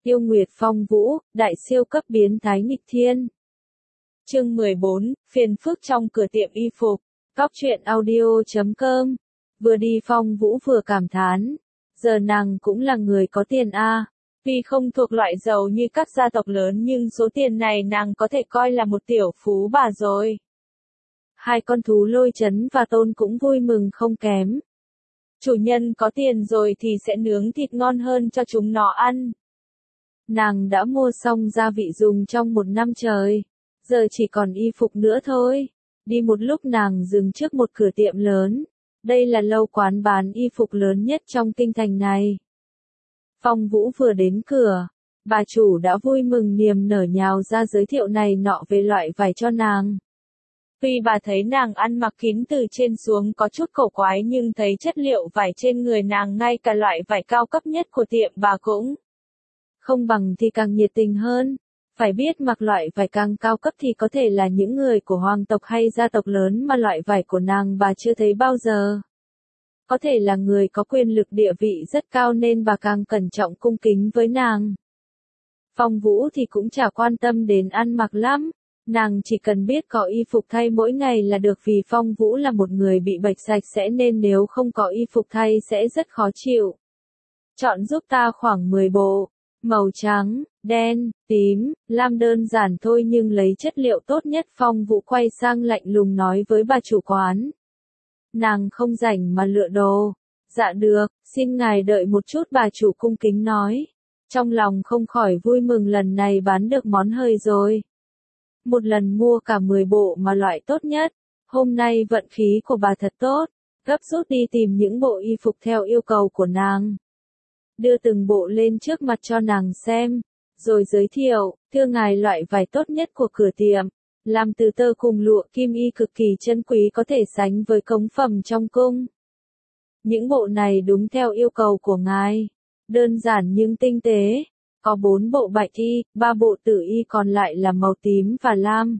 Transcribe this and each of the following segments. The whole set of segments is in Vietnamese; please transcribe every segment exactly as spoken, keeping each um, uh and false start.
Yêu Nguyệt Phong Vũ, đại siêu cấp biến thái nghịch thiên. Chương mười bốn, phiền phức trong cửa tiệm y phục. Góc truyện audio chấm com. Vừa đi Phong Vũ vừa cảm thán. Giờ nàng cũng là người có tiền a. À. Tuy không thuộc loại giàu như các gia tộc lớn nhưng số tiền này nàng có thể coi là một tiểu phú bà rồi. Hai con thú Lôi Chấn và Tôn cũng vui mừng không kém. Chủ nhân có tiền rồi thì sẽ nướng thịt ngon hơn cho chúng nó ăn. Nàng đã mua xong gia vị dùng trong một năm trời. Giờ chỉ còn y phục nữa thôi. Đi một lúc nàng dừng trước một cửa tiệm lớn. Đây là lâu quán bán y phục lớn nhất trong kinh thành này. Phong Vũ vừa đến cửa. Bà chủ đã vui mừng niềm nở nhào ra giới thiệu này nọ về loại vải cho nàng. Tuy bà thấy nàng ăn mặc kín từ trên xuống có chút cổ quái nhưng thấy chất liệu vải trên người nàng ngay cả loại vải cao cấp nhất của tiệm bà cũng không bằng thì càng nhiệt tình hơn. Phải biết mặc loại vải càng cao cấp thì có thể là những người của hoàng tộc hay gia tộc lớn mà loại vải của nàng bà chưa thấy bao giờ. Có thể là người có quyền lực địa vị rất cao nên bà càng cẩn trọng cung kính với nàng. Phong Vũ thì cũng chả quan tâm đến ăn mặc lắm. Nàng chỉ cần biết có y phục thay mỗi ngày là được vì Phong Vũ là một người bị bệnh sạch sẽ nên nếu không có y phục thay sẽ rất khó chịu. Chọn giúp ta khoảng mười bộ. Màu trắng, đen, tím, lam đơn giản thôi nhưng lấy chất liệu tốt nhất. Phong Vũ quay sang lạnh lùng nói với bà chủ quán. Nàng không rảnh mà lựa đồ. Dạ được, xin ngài đợi một chút bà chủ cung kính nói. Trong lòng không khỏi vui mừng lần này bán được món hời rồi. Một lần mua cả mười bộ mà loại tốt nhất. Hôm nay vận khí của bà thật tốt. Gấp rút đi tìm những bộ y phục theo yêu cầu của nàng. Đưa từng bộ lên trước mặt cho nàng xem. Rồi giới thiệu, thưa ngài loại vải tốt nhất của cửa tiệm. Làm từ tơ cùng lụa kim y cực kỳ chân quý có thể sánh với cống phẩm trong cung. Những bộ này đúng theo yêu cầu của ngài. Đơn giản nhưng tinh tế. Có bốn bộ bạch y, ba bộ tử y còn lại là màu tím và lam.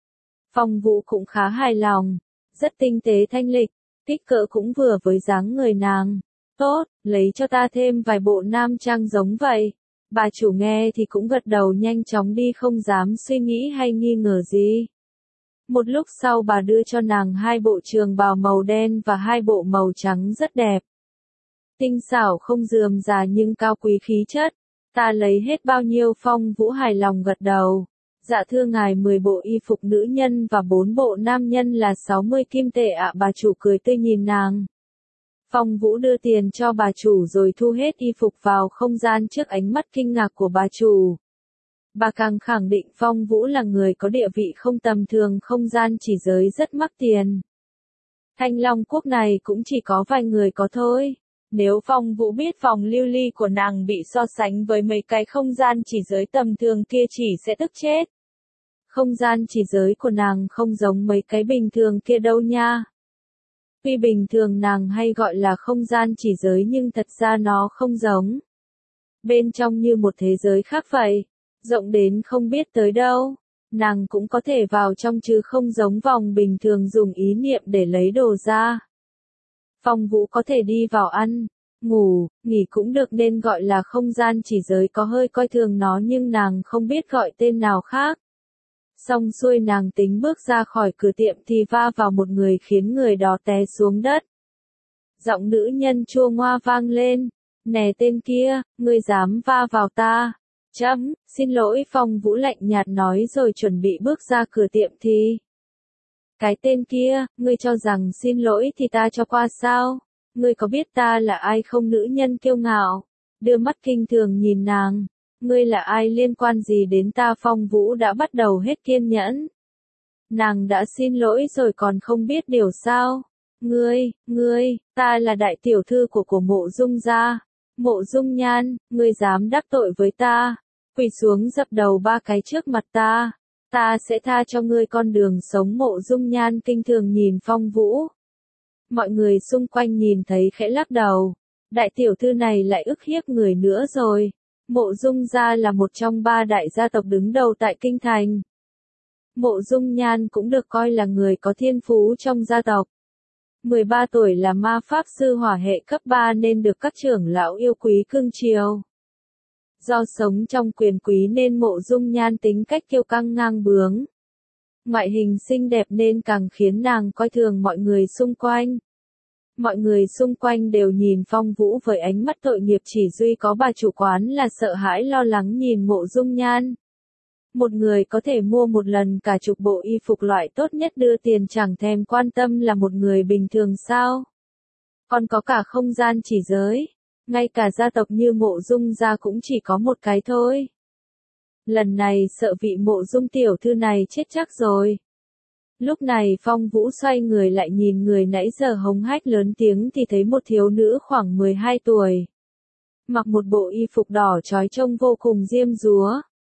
Phong Vũ cũng khá hài lòng. Rất tinh tế thanh lịch. Kích cỡ cũng vừa với dáng người nàng. Tốt, lấy cho ta thêm vài bộ nam trang giống vậy. Bà chủ nghe thì cũng gật đầu nhanh chóng đi không dám suy nghĩ hay nghi ngờ gì. Một lúc sau bà đưa cho nàng hai bộ trường bào màu đen và hai bộ màu trắng rất đẹp. Tinh xảo không rườm rà nhưng cao quý khí chất. Ta lấy hết bao nhiêu? Phong Vũ hài lòng gật đầu. Dạ thưa ngài mười bộ y phục nữ nhân và bốn bộ nam nhân là sáu mươi kim tệ ạ. Bà chủ cười tươi nhìn nàng. Phong Vũ đưa tiền cho bà chủ rồi thu hết y phục vào không gian trước ánh mắt kinh ngạc của bà chủ. Bà càng khẳng định Phong Vũ là người có địa vị không tầm thường, không gian chỉ giới rất mắc tiền. Thanh Long quốc này cũng chỉ có vài người có thôi. Nếu Phong Vũ biết vòng lưu ly của nàng bị so sánh với mấy cái không gian chỉ giới tầm thường kia chỉ sẽ tức chết. Không gian chỉ giới của nàng không giống mấy cái bình thường kia đâu nha. Tuy bình thường nàng hay gọi là không gian chỉ giới nhưng thật ra nó không giống. Bên trong như một thế giới khác vậy, rộng đến không biết tới đâu. Nàng cũng có thể vào trong chứ không giống vòng bình thường dùng ý niệm để lấy đồ ra. Phong Vũ có thể đi vào ăn, ngủ, nghỉ cũng được nên gọi là không gian chỉ giới có hơi coi thường nó nhưng nàng không biết gọi tên nào khác. Xong xuôi nàng tính bước ra khỏi cửa tiệm thì va vào một người khiến người đó té xuống đất. Giọng nữ nhân chua ngoa vang lên. Nè tên kia, ngươi dám va vào ta. Chấm, xin lỗi. Phong Vũ lạnh nhạt nói rồi chuẩn bị bước ra cửa tiệm thì. Cái tên kia, ngươi cho rằng xin lỗi thì ta cho qua sao? Ngươi có biết ta là ai không? Nữ nhân kiêu ngạo. Đưa mắt kinh thường nhìn nàng. Ngươi là ai liên quan gì đến ta? Phong Vũ đã bắt đầu hết kiên nhẫn. Nàng đã xin lỗi rồi còn không biết điều sao? Ngươi, ngươi, ta là đại tiểu thư của của Mộ Dung gia. Mộ Dung Nhan, ngươi dám đắc tội với ta. Quỳ xuống dập đầu ba cái trước mặt ta. Ta sẽ tha cho ngươi con đường sống. Mộ Dung Nhan kinh thường nhìn Phong Vũ. Mọi người xung quanh nhìn thấy khẽ lắc đầu. Đại tiểu thư này lại ức hiếp người nữa rồi. Mộ Dung gia là một trong ba đại gia tộc đứng đầu tại kinh thành. Mộ Dung Nhan cũng được coi là người có thiên phú trong gia tộc. mười ba tuổi là ma pháp sư hỏa hệ cấp ba nên được các trưởng lão yêu quý cưng chiều. Do sống trong quyền quý nên Mộ Dung Nhan tính cách kiêu căng ngang bướng. Ngoại hình xinh đẹp nên càng khiến nàng coi thường mọi người xung quanh. Mọi người xung quanh đều nhìn Phong Vũ với ánh mắt tội nghiệp, chỉ duy có bà chủ quán là sợ hãi lo lắng nhìn Mộ Dung Nhan. Một người có thể mua một lần cả chục bộ y phục loại tốt nhất đưa tiền chẳng thèm quan tâm là một người bình thường sao? Còn có cả không gian chỉ giới. Ngay cả gia tộc như Mộ Dung gia cũng chỉ có một cái thôi. Lần này sợ vị Mộ Dung tiểu thư này chết chắc rồi. Lúc này Phong Vũ xoay người lại nhìn người nãy giờ hống hách lớn tiếng thì thấy một thiếu nữ khoảng mười hai tuổi. Mặc một bộ y phục đỏ chói trông vô cùng diêm dúa.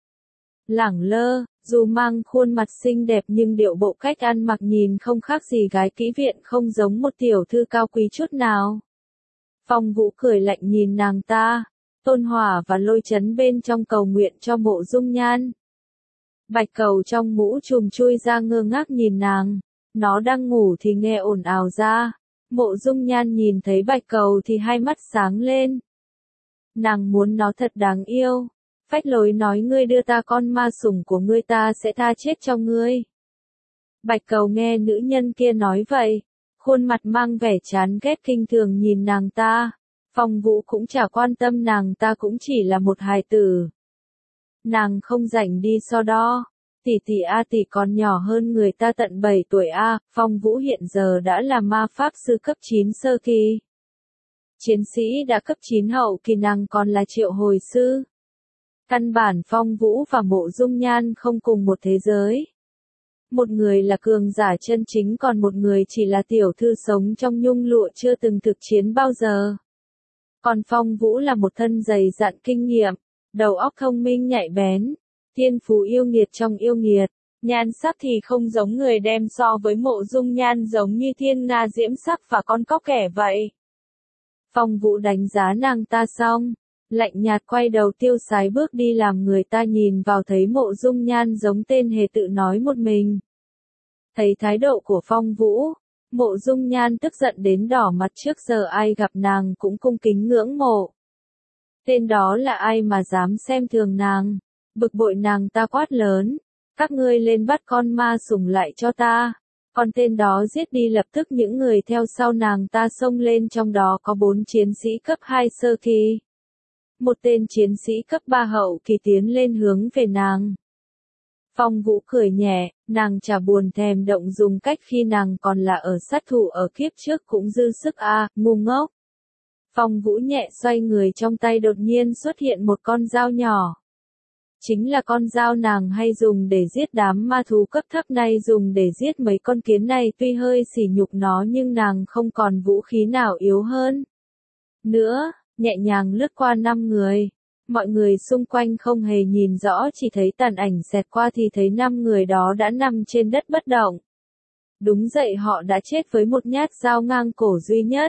Lẳng lơ, dù mang khuôn mặt xinh đẹp nhưng điệu bộ cách ăn mặc nhìn không khác gì gái kỹ viện, không giống một tiểu thư cao quý chút nào. Phong Vũ cười lạnh nhìn nàng ta. Tôn Hỏa và Lôi Chấn bên trong cầu nguyện cho Mộ Dung Nhan. Bạch Cầu trong mũ trùm chui ra ngơ ngác nhìn nàng. Nó đang ngủ thì nghe ồn ào ra. Mộ Dung Nhan nhìn thấy Bạch Cầu thì hai mắt sáng lên. Nàng muốn nó thật đáng yêu. Phách Lối nói, ngươi đưa ta con ma sủng của ngươi ta sẽ tha chết cho ngươi. Bạch Cầu nghe nữ nhân kia nói vậy. Khuôn mặt mang vẻ chán ghét kinh thường nhìn nàng ta. Phong Vũ cũng chả quan tâm nàng ta cũng chỉ là một hài tử. Nàng không rảnh đi so đo. Tỷ tỷ a tỷ còn nhỏ hơn người ta tận bảy tuổi a. Phong Vũ hiện giờ đã là ma pháp sư cấp chín sơ kỳ. Chiến sĩ đã cấp chín hậu kỳ, nàng còn là triệu hồi sư. Căn bản Phong Vũ và Mộ Dung Nhan không cùng một thế giới. Một người là cường giả chân chính, còn một người chỉ là tiểu thư sống trong nhung lụa chưa từng thực chiến bao giờ. Còn Phong Vũ là một thân dày dặn kinh nghiệm, đầu óc thông minh nhạy bén, thiên phú yêu nghiệt trong yêu nghiệt. Nhan sắc thì không giống người đem so với Mộ Dung Nhan, giống như thiên nga diễm sắc và con cóc kẻ vậy. Phong Vũ đánh giá nàng ta xong, lạnh nhạt quay đầu tiêu sái bước đi, làm người ta nhìn vào thấy Mộ Dung Nhan giống tên hề tự nói một mình. Thấy thái độ của Phong Vũ, Mộ Dung Nhan tức giận đến đỏ mặt, trước giờ ai gặp nàng cũng cung kính ngưỡng mộ. Tên đó là ai mà dám xem thường nàng? Bực bội nàng ta quát lớn, các ngươi lên bắt con ma sủng lại cho ta. Còn tên đó giết đi. Lập tức những người theo sau nàng ta xông lên, trong đó có bốn chiến sĩ cấp hai sơ kỳ. Một tên chiến sĩ cấp ba hậu kỳ tiến lên hướng về nàng. Phong Vũ cười nhẹ, nàng chả buồn thèm động dùng cách khi nàng còn là ở sát thủ ở kiếp trước cũng dư sức a, à, ngu ngốc. Phong Vũ nhẹ xoay người, trong tay đột nhiên xuất hiện một con dao nhỏ. Chính là con dao nàng hay dùng để giết đám ma thú cấp thấp này, dùng để giết mấy con kiến này tuy hơi sỉ nhục nó nhưng nàng không còn vũ khí nào yếu hơn nữa, nhẹ nhàng lướt qua năm người. Mọi người xung quanh không hề nhìn rõ, chỉ thấy tàn ảnh xẹt qua thì thấy năm người đó đã nằm trên đất bất động. Đúng vậy, họ đã chết với một nhát dao ngang cổ duy nhất.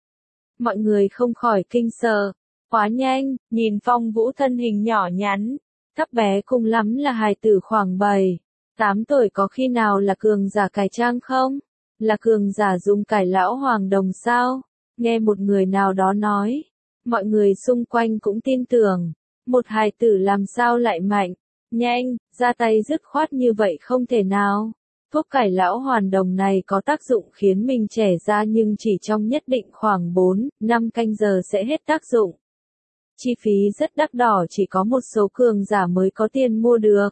Mọi người không khỏi kinh sợ. Quá nhanh, nhìn Phong Vũ thân hình nhỏ nhắn, thấp bé, cùng lắm là hài tử khoảng bảy, tám tuổi, có khi nào là cường giả cải trang không? Là cường giả dùng cải lão hoàng đồng sao? Nghe một người nào đó nói. Mọi người xung quanh cũng tin tưởng, một hài tử làm sao lại mạnh, nhanh, ra tay dứt khoát như vậy không thể nào. Thuốc cải lão hoàn đồng này có tác dụng khiến mình trẻ ra, nhưng chỉ trong nhất định khoảng bốn, năm canh giờ sẽ hết tác dụng. Chi phí rất đắt đỏ, chỉ có một số cường giả mới có tiền mua được.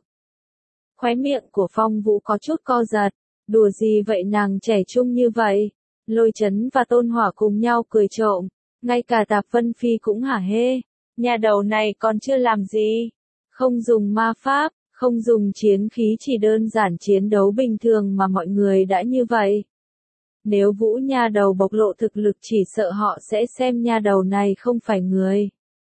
Khóe miệng của Phong Vũ có chút co giật, đùa gì vậy, nàng trẻ trung như vậy. Lôi Chấn và Tôn Hỏa cùng nhau cười trộm. Ngay cả Tạp Vân Phi cũng hả hê, nhà đầu này còn chưa làm gì, không dùng ma pháp, không dùng chiến khí, chỉ đơn giản chiến đấu bình thường mà mọi người đã như vậy. Nếu Vũ nha đầu bộc lộ thực lực chỉ sợ họ sẽ xem nha đầu này không phải người.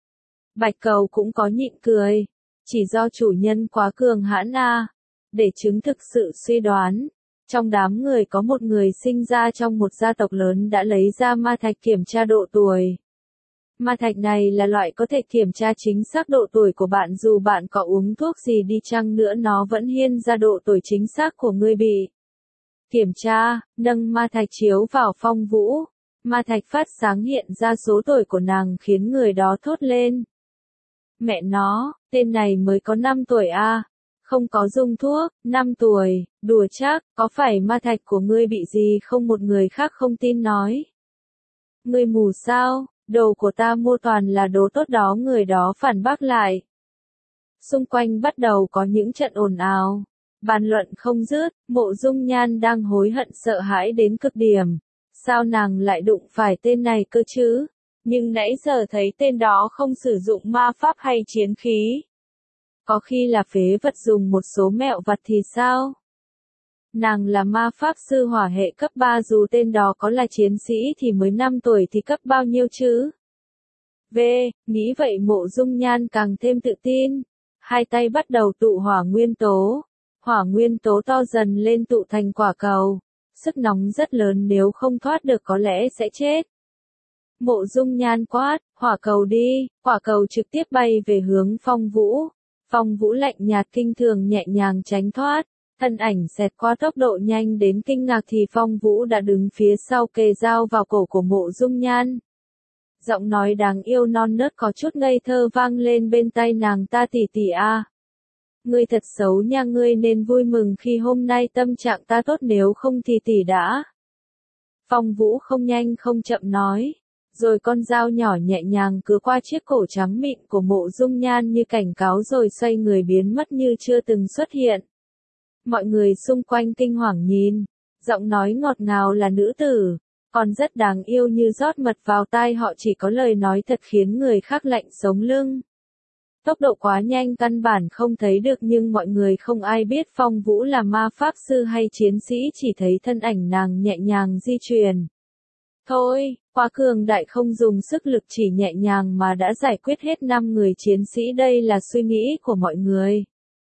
Bạch Cầu cũng có nhịn cười, chỉ do chủ nhân quá cường hãn a. Để chứng thực sự suy đoán. Trong đám người có một người sinh ra trong một gia tộc lớn đã lấy ra ma thạch kiểm tra độ tuổi. Ma thạch này là loại có thể kiểm tra chính xác độ tuổi của bạn, dù bạn có uống thuốc gì đi chăng nữa nó vẫn hiên ra độ tuổi chính xác của người bị kiểm tra. Nâng ma thạch chiếu vào Phong Vũ, ma thạch phát sáng hiện ra số tuổi của nàng khiến người đó thốt lên. Mẹ nó, tên này mới có năm tuổi à? Không có dùng thuốc, năm tuổi, đùa chắc, có phải ma thạch của ngươi bị gì không? Một người khác không tin nói. Ngươi mù sao, đồ của ta mua toàn là đồ tốt đó, người đó phản bác lại. Xung quanh bắt đầu có những trận ồn ào, bàn luận không dứt. Mộ Dung Nhan đang hối hận sợ hãi đến cực điểm. Sao nàng lại đụng phải tên này cơ chứ? Nhưng nãy giờ thấy tên đó không sử dụng ma pháp hay chiến khí. Có khi là phế vật dùng một số mẹo vặt thì sao? Nàng là ma pháp sư hỏa hệ cấp ba, dù tên đó có là chiến sĩ thì mới năm tuổi thì cấp bao nhiêu chứ? V, nghĩ vậy Mộ Dung Nhan càng thêm tự tin. Hai tay bắt đầu tụ hỏa nguyên tố. Hỏa nguyên tố to dần lên tụ thành quả cầu. Sức nóng rất lớn, nếu không thoát được có lẽ sẽ chết. Mộ Dung Nhan quát, hỏa cầu đi, quả cầu trực tiếp bay về hướng Phong Vũ. Phong Vũ lạnh nhạt kinh thường nhẹ nhàng tránh thoát, thân ảnh xẹt qua tốc độ nhanh đến kinh ngạc thì Phong Vũ đã đứng phía sau kề dao vào cổ của Mộ Dung Nhan. Giọng nói đáng yêu non nớt có chút ngây thơ vang lên bên tai nàng ta, tỷ tỷ a. Ngươi thật xấu nha, ngươi nên vui mừng khi hôm nay tâm trạng ta tốt, nếu không thì tỷ đã. Phong Vũ không nhanh không chậm nói. Rồi con dao nhỏ nhẹ nhàng cứ qua chiếc cổ trắng mịn của Mộ Dung Nhan như cảnh cáo rồi xoay người biến mất như chưa từng xuất hiện. Mọi người xung quanh kinh hoàng nhìn, giọng nói ngọt ngào là nữ tử, còn rất đáng yêu như rót mật vào tai họ, chỉ có lời nói thật khiến người khác lạnh sống lưng. Tốc độ quá nhanh căn bản không thấy được, nhưng mọi người không ai biết Phong Vũ là ma pháp sư hay chiến sĩ, chỉ thấy thân ảnh nàng nhẹ nhàng di chuyển. Thôi, quá cường đại, không dùng sức lực, chỉ nhẹ nhàng mà đã giải quyết hết năm người chiến sĩ, đây là suy nghĩ của mọi người.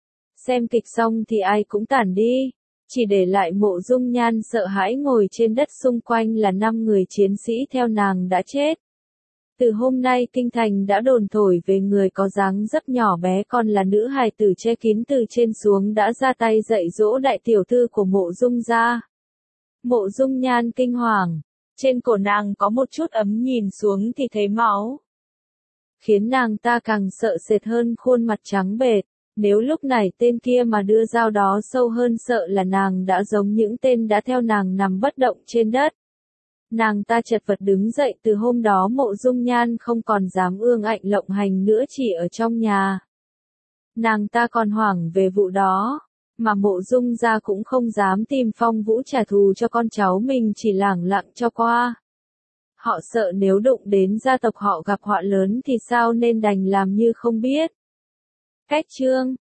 Xem kịch xong thì ai cũng tản đi, chỉ để lại Mộ Dung Nhan sợ hãi ngồi trên đất, xung quanh là năm người chiến sĩ theo nàng đã chết. Từ hôm nay kinh thành đã đồn thổi về người có dáng dấp nhỏ bé còn là nữ hài tử che kín từ trên xuống đã ra tay dạy dỗ đại tiểu thư của Mộ Dung gia. Mộ Dung Nhan kinh hoàng, trên cổ nàng có một chút ấm, nhìn xuống thì thấy máu. Khiến nàng ta càng sợ sệt hơn, khuôn mặt trắng bệch. Nếu lúc này tên kia mà đưa dao đó sâu hơn, sợ là nàng đã giống những tên đã theo nàng nằm bất động trên đất. Nàng ta chật vật đứng dậy, từ hôm đó Mộ Dung Nhan không còn dám ương ngạnh lộng hành nữa, chỉ ở trong nhà. Nàng ta còn hoảng về vụ đó, mà Mộ Dung gia cũng không dám tìm Phong Vũ trả thù cho con cháu mình, chỉ lẳng lặng cho qua. Họ sợ nếu đụng đến gia tộc họ gặp họa lớn thì sao, nên đành làm như không biết. Cách chương